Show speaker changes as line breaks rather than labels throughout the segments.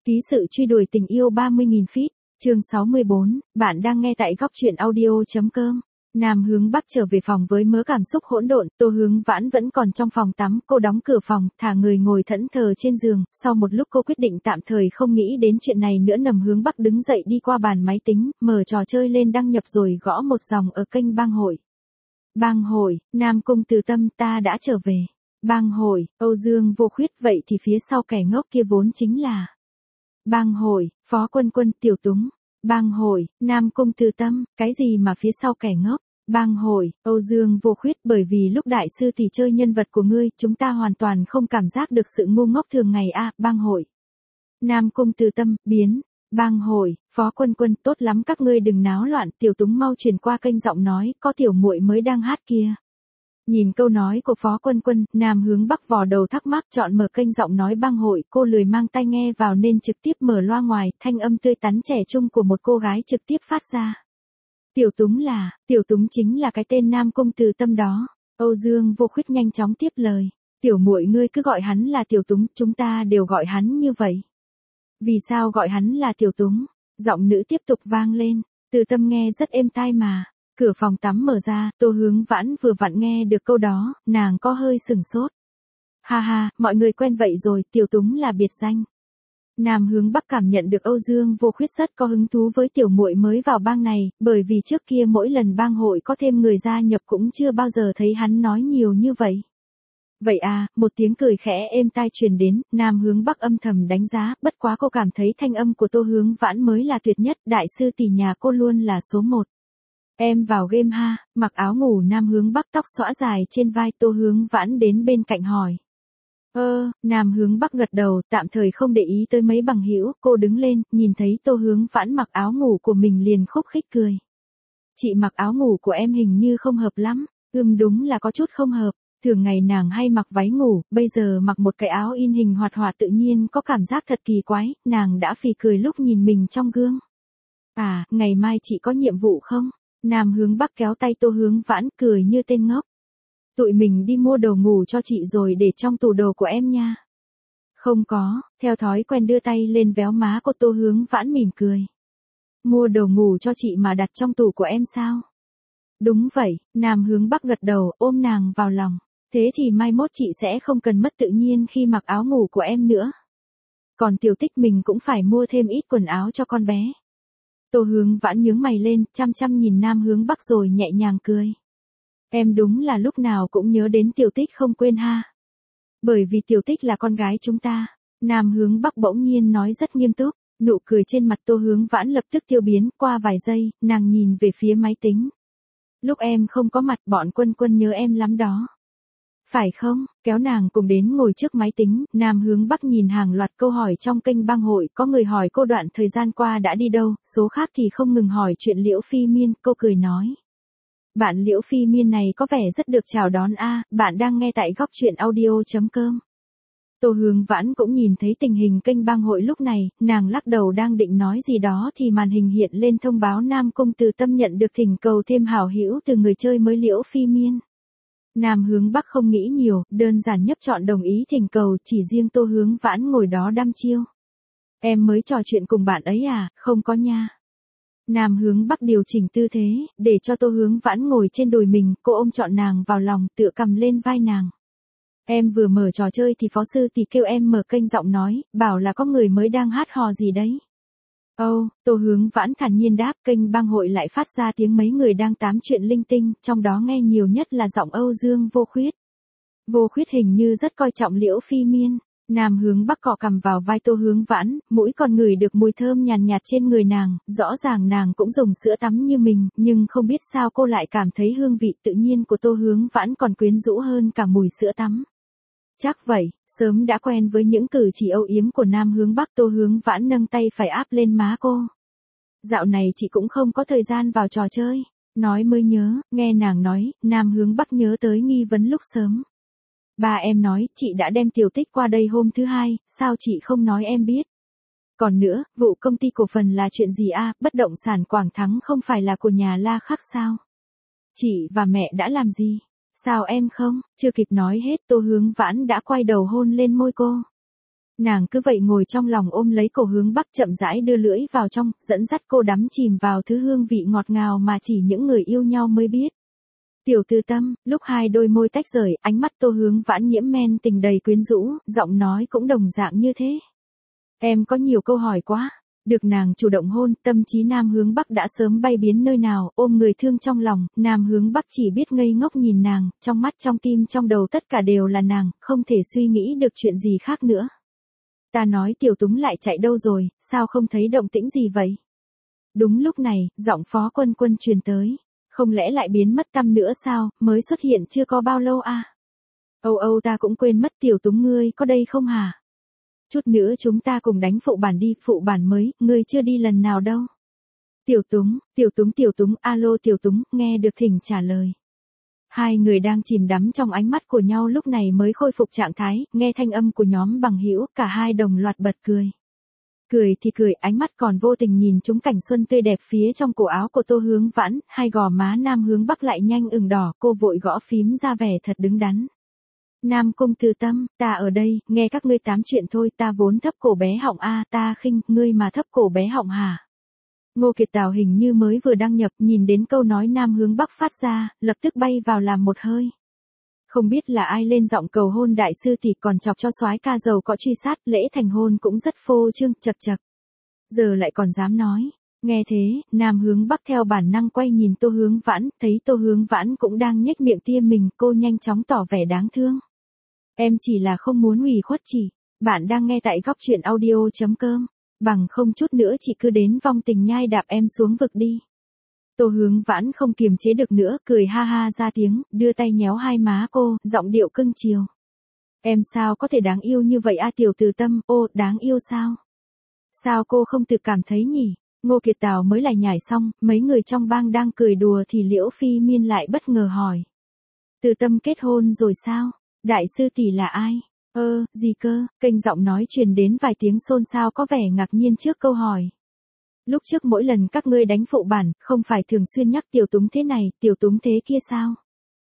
Ký sự truy đuổi tình yêu 30.000 feet, chương 64, bạn đang nghe tại góc truyện audio.com. Nam Hướng Bắc trở về phòng với mớ cảm xúc hỗn độn, Tô Hướng Vãn vẫn còn trong phòng tắm, cô đóng cửa phòng, thả người ngồi thẫn thờ trên giường, sau một lúc cô quyết định tạm thời không nghĩ đến chuyện này nữa. Nam Hướng Bắc đứng dậy đi qua bàn máy tính, mở trò chơi lên đăng nhập rồi gõ một dòng ở kênh bang hội. Bang hội, Nam Cung Từ Tâm, ta đã trở về. Bang hội, Âu Dương Vô Khuyết, vậy thì phía sau kẻ ngốc kia vốn chính là Bang hội, Phó Quân Quân, Tiểu Túng. Bang hội, Nam Cung Từ Tâm, cái gì mà phía sau kẻ ngốc? Bang hội, Âu Dương Vô Khuyết, bởi vì lúc đại sư thì chơi nhân vật của ngươi, chúng ta hoàn toàn không cảm giác được sự ngu ngốc thường ngày a. Bang hội. Nam Cung Từ Tâm, biến. Bang hội, Phó Quân Quân, tốt lắm các ngươi đừng náo loạn, Tiểu Túng mau chuyển qua kênh giọng nói, có tiểu muội mới đang hát kia. Nhìn câu nói của Phó Quân Quân, Nam Hướng Bắc vò đầu thắc mắc chọn mở kênh giọng nói bang hội, cô lười mang tai nghe vào nên trực tiếp mở loa ngoài, thanh âm tươi tắn trẻ trung của một cô gái trực tiếp phát ra. Tiểu Túng chính là cái tên Nam Cung Từ Tâm đó. Âu Dương Vô Khuyết nhanh chóng tiếp lời. Tiểu muội ngươi cứ gọi hắn là Tiểu Túng, chúng ta đều gọi hắn như vậy. Vì sao gọi hắn là Tiểu Túng? Giọng nữ tiếp tục vang lên. Từ Tâm nghe rất êm tai mà. Cửa phòng tắm mở ra, Tô Hướng Vãn vừa vặn nghe được câu đó, nàng có hơi sửng sốt. Ha ha, mọi người quen vậy rồi, Tiểu Túng là biệt danh. Nam Hướng Bắc cảm nhận được Âu Dương Vô Khuyết rất có hứng thú với tiểu muội mới vào bang này, bởi vì trước kia mỗi lần bang hội có thêm người gia nhập cũng chưa bao giờ thấy hắn nói nhiều như vậy. Vậy à, một tiếng cười khẽ êm tai truyền đến, Nam Hướng Bắc âm thầm đánh giá, bất quá cô cảm thấy thanh âm của Tô Hướng Vãn mới là tuyệt nhất, đại sư tỷ nhà cô luôn là số 1. Em vào game ha, mặc áo ngủ. Nam Hướng Bắc tóc xõa dài trên vai, Tô Hướng Vãn đến bên cạnh hỏi. Nam Hướng Bắc gật đầu, tạm thời không để ý tới mấy bằng hữu, cô đứng lên, nhìn thấy Tô Hướng Vãn mặc áo ngủ của mình liền khúc khích cười. Chị mặc áo ngủ của em hình như không hợp lắm, đúng là có chút không hợp, thường ngày nàng hay mặc váy ngủ, bây giờ mặc một cái áo in hình hoạt họa tự nhiên có cảm giác thật kỳ quái, nàng đã phì cười lúc nhìn mình trong gương. À, ngày mai chị có nhiệm vụ không? Nam Hướng Bắc kéo tay Tô Hướng Vãn cười như tên ngốc. Tụi mình đi mua đồ ngủ cho chị rồi để trong tủ đồ của em nha. Không có, theo thói quen đưa tay lên véo má của Tô Hướng Vãn mỉm cười. Mua đồ ngủ cho chị mà đặt trong tủ của em sao? Đúng vậy, Nam Hướng Bắc gật đầu ôm nàng vào lòng. Thế thì mai mốt chị sẽ không cần mất tự nhiên khi mặc áo ngủ của em nữa. Còn Tiểu Tích mình cũng phải mua thêm ít quần áo cho con bé. Tô Hướng Vãn nhướng mày lên, chăm chăm nhìn Nam Hướng Bắc rồi nhẹ nhàng cười. Em đúng là lúc nào cũng nhớ đến Tiểu Tích không quên ha. Bởi vì Tiểu Tích là con gái chúng ta. Nam Hướng Bắc bỗng nhiên nói rất nghiêm túc, nụ cười trên mặt Tô Hướng Vãn lập tức tiêu biến, qua vài giây, nàng nhìn về phía máy tính. Lúc em không có mặt bọn Quân Quân nhớ em lắm đó. Phải không? Kéo nàng cùng đến ngồi trước máy tính, Nam Hướng Bắc nhìn hàng loạt câu hỏi trong kênh bang hội, có người hỏi cô đoạn thời gian qua đã đi đâu, số khác thì không ngừng hỏi chuyện Liễu Phi Miên, cô cười nói. Bạn Liễu Phi Miên này có vẻ rất được chào đón a. Bạn đang nghe tại góc truyện audio.com. Tô Hướng Vãn cũng nhìn thấy tình hình kênh bang hội lúc này, nàng lắc đầu đang định nói gì đó thì màn hình hiện lên thông báo Nam Cung Từ Tâm nhận được thỉnh cầu thêm hảo hữu từ người chơi mới Liễu Phi Miên. Nam Hướng Bắc không nghĩ nhiều, đơn giản nhấp chọn đồng ý thỉnh cầu, chỉ riêng Tô Hướng Vãn ngồi đó đăm chiêu. Em mới trò chuyện cùng bạn ấy à, không có nha. Nam Hướng Bắc điều chỉnh tư thế, để cho Tô Hướng Vãn ngồi trên đùi mình, cô ôm trọn nàng vào lòng, tựa cầm lên vai nàng. Em vừa mở trò chơi thì phó sư thì kêu em mở kênh giọng nói, bảo là có người mới đang hát hò gì đấy. Tô Hướng Vãn thản nhiên đáp, kênh bang hội lại phát ra tiếng mấy người đang tám chuyện linh tinh, trong đó nghe nhiều nhất là giọng Âu Dương Vô Khuyết. Vô Khuyết hình như rất coi trọng Liễu Phi Miên. Nam Hướng Bắc cọ cằm vào vai Tô Hướng Vãn, mũi còn ngửi được mùi thơm nhàn nhạt trên người nàng, rõ ràng nàng cũng dùng sữa tắm như mình, nhưng không biết sao cô lại cảm thấy hương vị tự nhiên của Tô Hướng Vãn còn quyến rũ hơn cả mùi sữa tắm. Chắc vậy, sớm đã quen với những cử chỉ âu yếm của Nam Hướng Bắc. Tô Hướng Vãn nâng tay phải áp lên má cô. Dạo này chị cũng không có thời gian vào trò chơi. Nói mới nhớ, nghe nàng nói, Nam Hướng Bắc nhớ tới nghi vấn lúc sớm. Ba em nói, chị đã đem Tiểu Tích qua đây hôm thứ hai, sao chị không nói em biết? Còn nữa, vụ công ty cổ phần là chuyện gì a? Bất động sản Quảng Thắng không phải là của nhà La Khắc sao? Chị và mẹ đã làm gì? Sao em không? Chưa kịp nói hết, Tô Hướng Vãn đã quay đầu hôn lên môi cô. Nàng cứ vậy ngồi trong lòng ôm lấy cổ Hướng Bắc chậm rãi đưa lưỡi vào trong, dẫn dắt cô đắm chìm vào thứ hương vị ngọt ngào mà chỉ những người yêu nhau mới biết. Tiểu Từ Tâm, lúc hai đôi môi tách rời, ánh mắt Tô Hướng Vãn nhiễm men tình đầy quyến rũ, giọng nói cũng đồng dạng như thế. Em có nhiều câu hỏi quá. Được nàng chủ động hôn, tâm trí Nam Hướng Bắc đã sớm bay biến nơi nào, ôm người thương trong lòng, Nam Hướng Bắc chỉ biết ngây ngốc nhìn nàng, trong mắt trong tim trong đầu tất cả đều là nàng, không thể suy nghĩ được chuyện gì khác nữa. Ta nói Tiểu Túng lại chạy đâu rồi, sao không thấy động tĩnh gì vậy? Đúng lúc này, giọng Phó Quân Quân truyền tới. Không lẽ lại biến mất tăm nữa sao, mới xuất hiện chưa có bao lâu à? Âu ta cũng quên mất Tiểu Túng ngươi có đây không hả? Chút nữa chúng ta cùng đánh phụ bản đi, phụ bản mới, ngươi chưa đi lần nào đâu. Tiểu Túng, alo Tiểu Túng, nghe được thỉnh trả lời. Hai người đang chìm đắm trong ánh mắt của nhau lúc này mới khôi phục trạng thái, nghe thanh âm của nhóm bằng hữu, cả hai đồng loạt bật cười. Cười thì cười, ánh mắt còn vô tình nhìn chúng cảnh xuân tươi đẹp phía trong cổ áo của Tô Hướng Vãn, hai gò má Nam Hướng Bắc lại nhanh ửng đỏ, cô vội gõ phím ra vẻ thật đứng đắn. Nam Cung Từ Tâm, ta ở đây, nghe các ngươi tám chuyện thôi, ta vốn thấp cổ bé họng a, ta khinh, ngươi mà thấp cổ bé họng hả? Ngô Kiệt Tào hình như mới vừa đăng nhập, nhìn đến câu nói Nam Hướng Bắc phát ra, lập tức bay vào làm một hơi. Không biết là ai lên giọng cầu hôn đại sư thì còn chọc cho soái ca giàu có truy sát, lễ thành hôn cũng rất phô trương, chật chật. Giờ lại còn dám nói. Nghe thế, Nam Hướng Bắc theo bản năng quay nhìn Tô Hướng Vãn, thấy Tô Hướng Vãn cũng đang nhếch miệng tia mình, cô nhanh chóng tỏ vẻ đáng thương. Em chỉ là không muốn ủy khuất chị. Bạn đang nghe tại góc truyện audio.com. Bằng không chút nữa chị cứ đến vong tình nhai đạp em xuống vực đi. Tô Hướng Vãn không kiềm chế được nữa, cười ha ha ra tiếng, đưa tay nhéo hai má cô, giọng điệu cưng chiều. Em sao có thể đáng yêu như vậy a Tiểu Từ Tâm, ô, đáng yêu sao? Sao cô không tự cảm thấy nhỉ? Ngô Kiệt Tào mới lại nhảy xong, mấy người trong bang đang cười đùa thì Liễu Phi Miên lại bất ngờ hỏi. Từ Tâm kết hôn rồi sao? Đại sư tỷ là ai? Gì cơ? Kênh giọng nói truyền đến vài tiếng xôn xao có vẻ ngạc nhiên trước câu hỏi. Lúc trước mỗi lần các ngươi đánh phụ bản, không phải thường xuyên nhắc Tiểu Túng thế này, Tiểu Túng thế kia sao?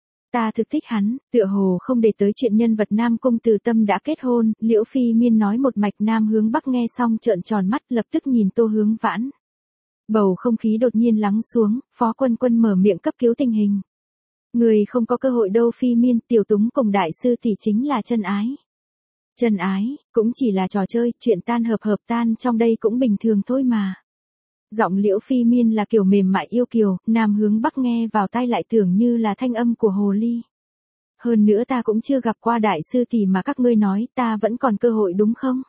Ta thực thích hắn, tựa hồ không để tới chuyện nhân vật Nam Cung Từ Tâm đã kết hôn, Liễu Phi Miên nói một mạch. Nam Hướng Bắc nghe xong trợn tròn mắt lập tức nhìn Tô Hướng Vãn. Bầu không khí đột nhiên lắng xuống, Phó Quân Quân mở miệng cấp cứu tình hình. Người không có cơ hội đâu Phi Miên, Tiểu Túng cùng đại sư tỷ chính là chân ái. Chân ái, cũng chỉ là trò chơi, chuyện tan hợp tan trong đây cũng bình thường thôi mà. Giọng Liễu Phi Miên là kiểu mềm mại yêu kiều, Nam Hướng Bắc nghe vào tai lại tưởng như là thanh âm của hồ ly. Hơn nữa ta cũng chưa gặp qua đại sư tỷ mà các ngươi nói, ta vẫn còn cơ hội đúng không?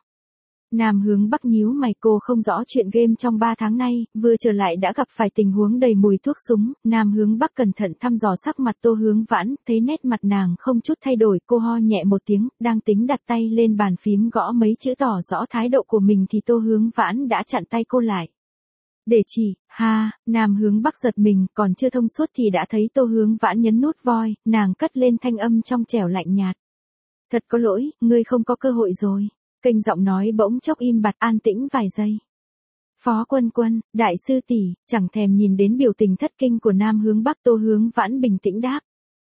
Nam Hướng Bắc nhíu mày, cô không rõ chuyện game trong 3 tháng nay, vừa trở lại đã gặp phải tình huống đầy mùi thuốc súng. Nam Hướng Bắc cẩn thận thăm dò sắc mặt Tô Hướng Vãn, thấy nét mặt nàng không chút thay đổi, cô ho nhẹ một tiếng, đang tính đặt tay lên bàn phím gõ mấy chữ tỏ rõ thái độ của mình thì Tô Hướng Vãn đã chặn tay cô lại. Để chỉ, Nam Hướng Bắc giật mình, còn chưa thông suốt thì đã thấy Tô Hướng Vãn nhấn nút voi, nàng cất lên thanh âm trong trẻo lạnh nhạt. Thật có lỗi, ngươi không có cơ hội rồi. Kênh giọng nói bỗng chốc im bặt, an tĩnh vài giây. Phó Quân Quân, đại sư tỷ, chẳng thèm nhìn đến biểu tình thất kinh của Nam Hướng Bắc. Tô Hướng Vãn bình tĩnh đáp.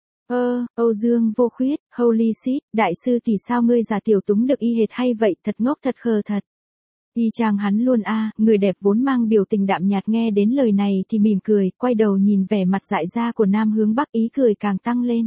Âu Dương Vô Khuyết, holy shit, đại sư tỷ sao ngươi giả Tiểu Túng được y hệt hay vậy, thật ngốc thật khờ thật. Y chang hắn luôn a. Người đẹp vốn mang biểu tình đạm nhạt nghe đến lời này thì mỉm cười, quay đầu nhìn vẻ mặt dại ra của Nam Hướng Bắc, ý cười càng tăng lên.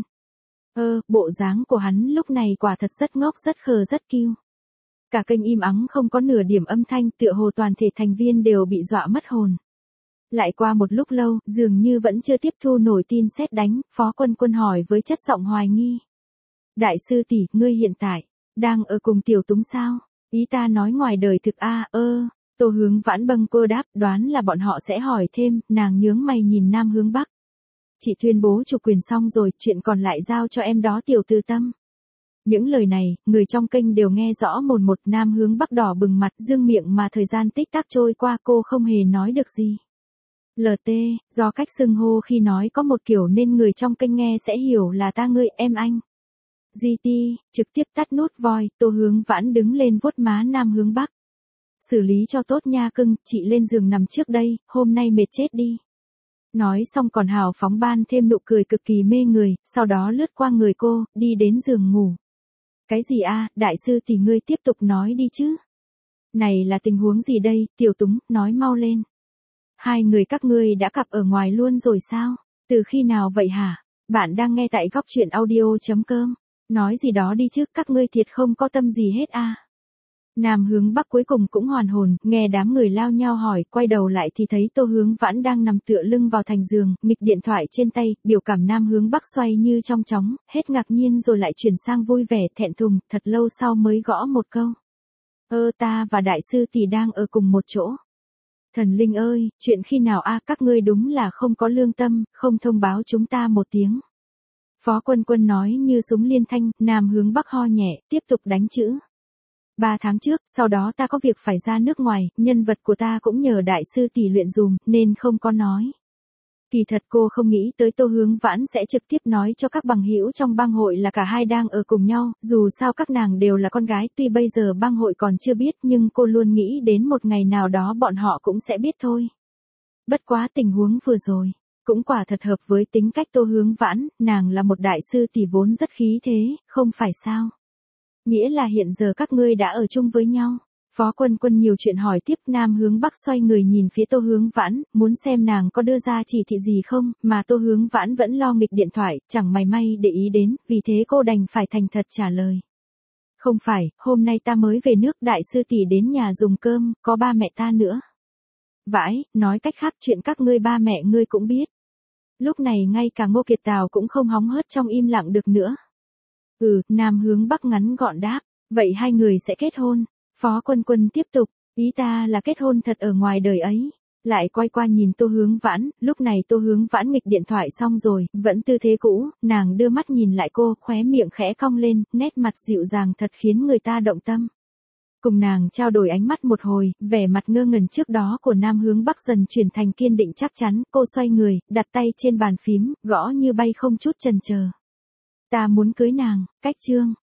Bộ dáng của hắn lúc này quả thật rất ngốc rất khờ rất kiêu. Cả kênh im ắng không có nửa điểm âm thanh, tựa hồ toàn thể thành viên đều bị dọa mất hồn. Lại qua một lúc lâu, dường như vẫn chưa tiếp thu nổi tin sét đánh, Phó Quân Quân hỏi với chất giọng hoài nghi. Đại sư tỷ, ngươi hiện tại đang ở cùng Tiểu Túng sao? Ý ta nói ngoài đời thực a. Tô Hướng Vãn bâng cô đáp, đoán là bọn họ sẽ hỏi thêm, nàng nhướng mày nhìn Nam Hướng Bắc. Chị tuyên bố chủ quyền xong rồi, chuyện còn lại giao cho em đó Tiểu Từ Tâm. Những lời này, người trong kênh đều nghe rõ mồn một. Nam Hướng Bắc đỏ bừng mặt, dương miệng mà thời gian tích tắc trôi qua cô không hề nói được gì. LT, do cách xưng hô khi nói có một kiểu nên người trong kênh nghe sẽ hiểu là ta ngươi em anh. GT, trực tiếp tắt nút voi, Tô Hướng Vãn đứng lên vuốt má Nam Hướng Bắc. Xử lý cho tốt nha cưng, chị lên giường nằm trước đây, hôm nay mệt chết đi. Nói xong còn hào phóng ban thêm nụ cười cực kỳ mê người, sau đó lướt qua người cô, đi đến giường ngủ. Cái gì a, đại sư tỷ ngươi tiếp tục nói đi chứ. Này là tình huống gì đây, Tiểu Túng, nói mau lên. Hai người các ngươi đã cặp ở ngoài luôn rồi sao? Từ khi nào vậy hả? Bạn đang nghe tại góc chuyện audio.com. Nói gì đó đi chứ, các ngươi thiệt không có tâm gì hết a. Nam Hướng Bắc cuối cùng cũng hoàn hồn, nghe đám người lao nhau hỏi, quay đầu lại thì thấy Tô Hướng Vãn đang nằm tựa lưng vào thành giường, nghịch điện thoại trên tay, biểu cảm Nam Hướng Bắc xoay như trong chóng, hết ngạc nhiên rồi lại chuyển sang vui vẻ, thẹn thùng, thật lâu sau mới gõ một câu. Ta và đại sư tỷ đang ở cùng một chỗ. Thần linh ơi, chuyện khi nào a, các ngươi đúng là không có lương tâm, không thông báo chúng ta một tiếng. Phó Quân Quân nói như súng liên thanh, Nam Hướng Bắc ho nhẹ, tiếp tục đánh chữ. 3 tháng trước, sau đó ta có việc phải ra nước ngoài, nhân vật của ta cũng nhờ đại sư tỷ luyện dùm, nên không có nói. Kỳ thật cô không nghĩ tới Tô Hướng Vãn sẽ trực tiếp nói cho các bằng hữu trong bang hội là cả hai đang ở cùng nhau, dù sao các nàng đều là con gái, tuy bây giờ bang hội còn chưa biết nhưng cô luôn nghĩ đến một ngày nào đó bọn họ cũng sẽ biết thôi. Bất quá tình huống vừa rồi, cũng quả thật hợp với tính cách Tô Hướng Vãn, nàng là một đại sư tỷ vốn rất khí thế, không phải sao? Nghĩa là hiện giờ các ngươi đã ở chung với nhau. Phó Quân Quân nhiều chuyện hỏi tiếp, Nam Hướng Bắc xoay người nhìn phía Tô Hướng Vãn, muốn xem nàng có đưa ra chỉ thị gì không, mà Tô Hướng Vãn vẫn lo nghịch điện thoại, chẳng mảy may để ý đến, vì thế cô đành phải thành thật trả lời. Không phải, hôm nay ta mới về nước, đại sư tỷ đến nhà dùng cơm, có ba mẹ ta nữa. Vãi, nói cách khác chuyện các ngươi ba mẹ ngươi cũng biết. Lúc này ngay cả Ngô Kiệt Tào cũng không hóng hớt trong im lặng được nữa. Nam Hướng Bắc ngắn gọn đáp, vậy hai người sẽ kết hôn. Phó Quân Quân tiếp tục, ý ta là kết hôn thật ở ngoài đời ấy. Lại quay qua nhìn Tô Hướng Vãn, lúc này Tô Hướng Vãn nghịch điện thoại xong rồi, vẫn tư thế cũ, nàng đưa mắt nhìn lại cô, khóe miệng khẽ cong lên, nét mặt dịu dàng thật khiến người ta động tâm. Cùng nàng trao đổi ánh mắt một hồi, vẻ mặt ngơ ngẩn trước đó của Nam Hướng Bắc dần chuyển thành kiên định chắc chắn, cô xoay người, đặt tay trên bàn phím, gõ như bay không chút chần chờ. Ta muốn cưới nàng, cách chương.